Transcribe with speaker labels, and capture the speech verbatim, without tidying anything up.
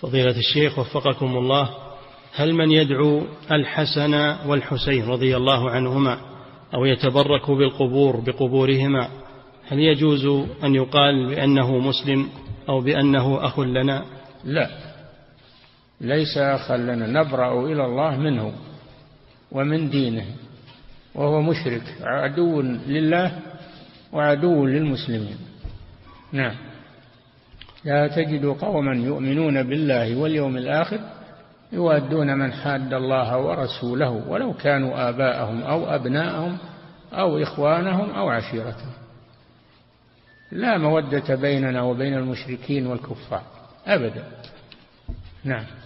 Speaker 1: فضيلة الشيخ وفقكم الله، هل من يدعو الحسن والحسين رضي الله عنهما أو يتبرك بالقبور بقبورهما هل يجوز أن يقال بأنه مسلم أو بأنه أخ لنا؟
Speaker 2: لا، ليس أخا لنا، نبرأ إلى الله منه ومن دينه، وهو مشرك عدو لله وعدو للمسلمين. نعم. لا تجد قوما يؤمنون بالله واليوم الآخر يوادون من حاد الله ورسوله ولو كانوا آباءهم أو أبناءهم أو إخوانهم أو عشيرتهم. لا مودة بيننا وبين المشركين والكفار أبدا. نعم.